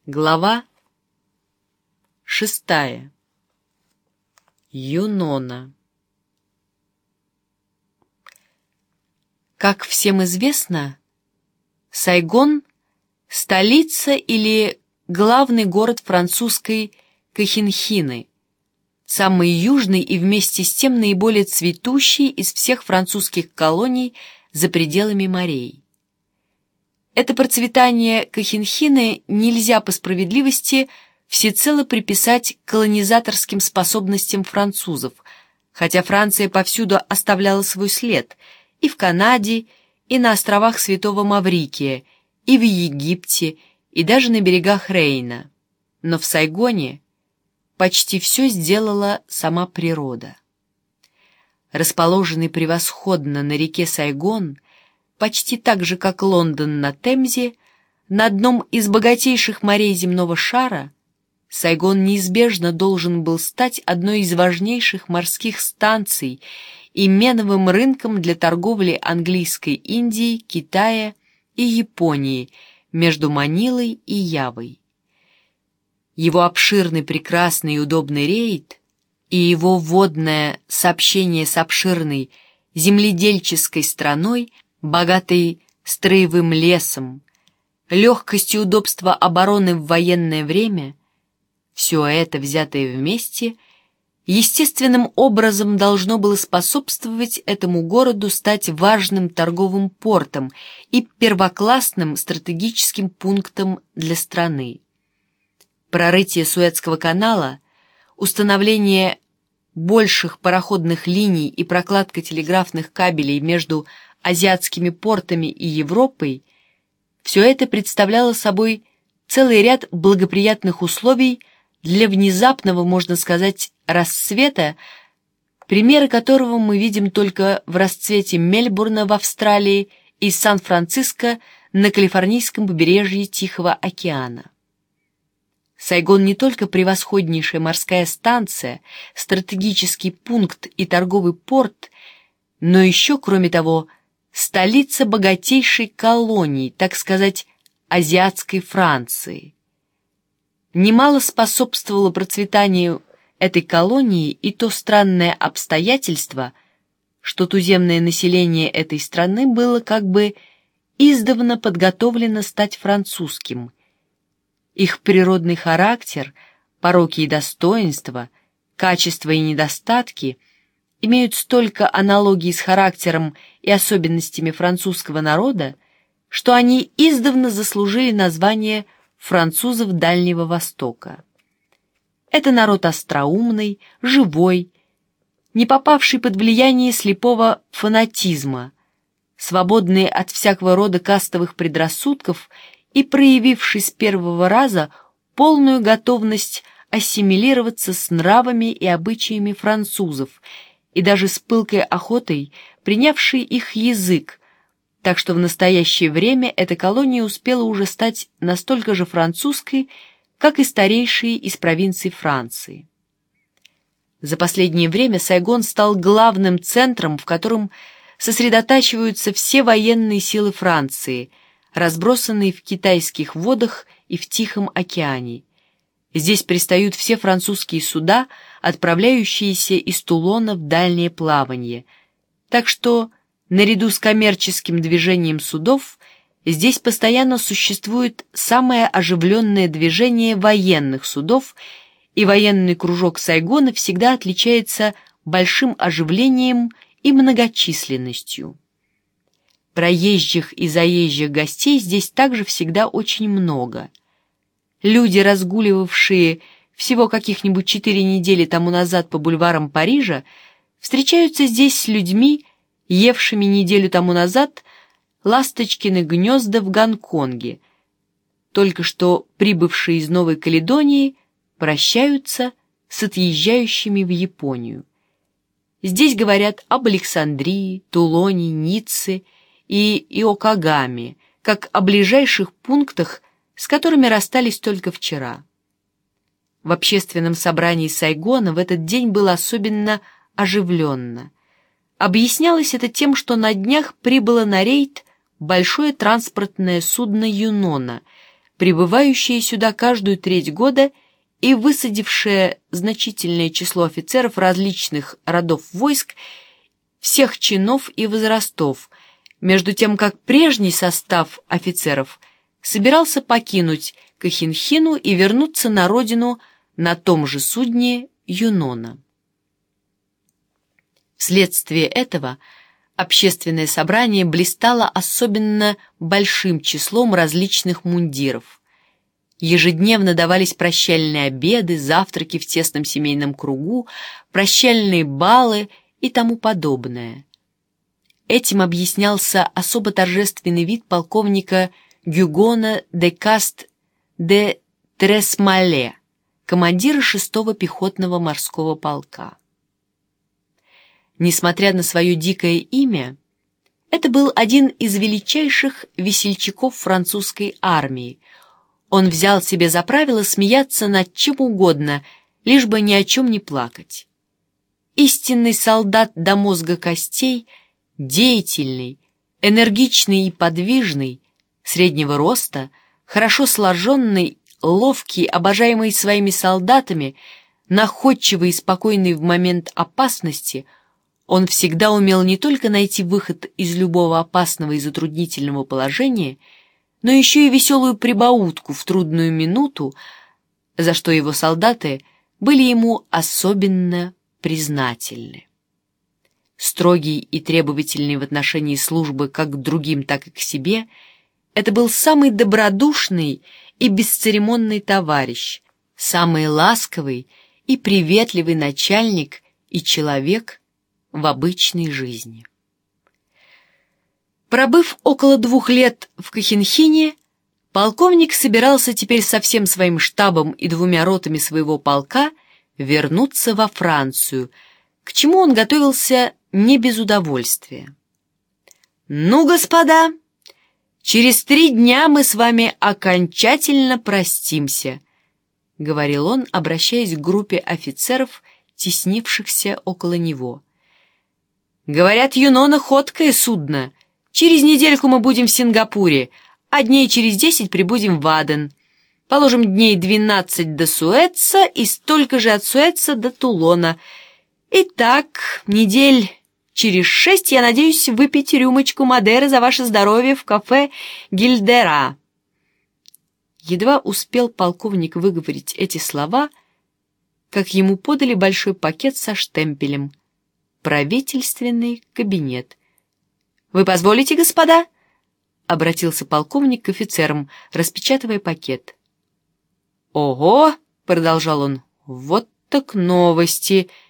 Глава 6. Юнона. Как всем известно, Сайгон — столица или главный город французской Кохинхины, самый южный и вместе с тем наиболее цветущий из всех французских колоний за пределами морей. Это процветание Кохинхины нельзя по справедливости всецело приписать колонизаторским способностям французов, хотя Франция повсюду оставляла свой след и в Канаде, и на островах Святого Маврикия, и в Египте, и даже на берегах Рейна. Но в Сайгоне почти все сделала сама природа. Расположенный превосходно на реке Сайгон, почти так же, как Лондон на Темзе, на одном из богатейших морей земного шара, Сайгон неизбежно должен был стать одной из важнейших морских станций и меновым рынком для торговли английской Индии, Китая и Японии между Манилой и Явой. Его обширный, прекрасный и удобный рейд и его водное сообщение с обширной земледельческой страной, богатой строевым лесом, легкость и удобство обороны в военное время, все это, взятое вместе, естественным образом должно было способствовать этому городу стать важным торговым портом и первоклассным стратегическим пунктом для страны. Прорытие Суэцкого канала, установление больших пароходных линий и прокладка телеграфных кабелей между азиатскими портами и Европой, все это представляло собой целый ряд благоприятных условий для внезапного, можно сказать, расцвета, примеры которого мы видим только в расцвете Мельбурна в Австралии и Сан-Франциско на калифорнийском побережье Тихого океана. Сайгон не только превосходнейшая морская станция, стратегический пункт и торговый порт, но еще, кроме того, столица богатейшей колонии, так сказать, азиатской Франции. Немало способствовало процветанию этой колонии и то странное обстоятельство, что туземное население этой страны было как бы издавна подготовлено стать французским. Их природный характер, пороки и достоинства, качества и недостатки имеют столько аналогий с характером и особенностями французского народа, что они издавна заслужили название французов Дальнего Востока. Это народ остроумный, живой, не попавший под влияние слепого фанатизма, свободный от всякого рода кастовых предрассудков и проявивший с первого раза полную готовность ассимилироваться с нравами и обычаями французов и даже с пылкой охотой принявший их язык, так что в настоящее время эта колония успела уже стать настолько же французской, как и старейшие из провинций Франции. За последнее время Сайгон стал главным центром, в котором сосредотачиваются все военные силы Франции, разбросанные в китайских водах и в Тихом океане. Здесь пристают все французские суда, отправляющиеся из Тулона в дальнее плавание, так что наряду с коммерческим движением судов здесь постоянно существует самое оживленное движение военных судов, и военный кружок Сайгона всегда отличается большим оживлением и многочисленностью. Проезжих и заезжих гостей здесь также всегда очень много. Люди, разгуливавшие всего каких-нибудь 4 недели тому назад по бульварам Парижа, встречаются здесь с людьми, евшими неделю тому назад ласточкины гнезда в Гонконге. Только что прибывшие из Новой Каледонии прощаются с отъезжающими в Японию. Здесь говорят об Александрии, Тулоне, Ницце и Иокогаме, как о ближайших пунктах, с которыми расстались только вчера. В общественном собрании Сайгона в этот день было особенно оживленно. Объяснялось это тем, что на днях прибыло на рейд большое транспортное судно «Юнона», прибывающее сюда каждую треть года и высадившее значительное число офицеров различных родов войск, всех чинов и возрастов, между тем как прежний состав офицеров собирался покинуть Кохинхину и вернуться на родину на том же судне Юнона. Вследствие этого общественное собрание блистало особенно большим числом различных мундиров. Ежедневно давались прощальные обеды, завтраки в тесном семейном кругу, прощальные балы и тому подобное. Этим объяснялся особо торжественный вид полковника Гюгона де Каст де Тресмале, командира 6-го пехотного морского полка. Несмотря на свое дикое имя, это был один из величайших весельчаков французской армии. Он взял себе за правило смеяться над чем угодно, лишь бы ни о чем не плакать. Истинный солдат до мозга костей, деятельный, энергичный и подвижный, среднего роста, хорошо сложенный, ловкий, обожаемый своими солдатами, находчивый и спокойный в момент опасности, он всегда умел не только найти выход из любого опасного и затруднительного положения, но еще и веселую прибаутку в трудную минуту, за что его солдаты были ему особенно признательны. Строгий и требовательный в отношении службы как к другим, так и к себе, это был самый добродушный и бесцеремонный товарищ, самый ласковый и приветливый начальник и человек в обычной жизни. Пробыв около 2 лет в Кохинхине, полковник собирался теперь со всем своим штабом и 2 ротами своего полка вернуться во Францию, к чему он готовился не без удовольствия. «Ну, господа, через 3 дня мы с вами окончательно простимся», — говорил он, обращаясь к группе офицеров, теснившихся около него. «Говорят, Юнона — ходкое судно. Через недельку мы будем в Сингапуре, а дней через 10 прибудем в Аден. Положим, дней 12 до Суэца и столько же от Суэца до Тулона. Итак, недель через 6 я надеюсь выпить рюмочку Мадеры за ваше здоровье в кафе Гильдера». Едва успел полковник выговорить эти слова, как ему подали большой пакет со штемпелем «Правительственный кабинет». «Вы позволите, господа?» — обратился полковник к офицерам, распечатывая пакет. «Ого!» — продолжал он. «Вот так новости!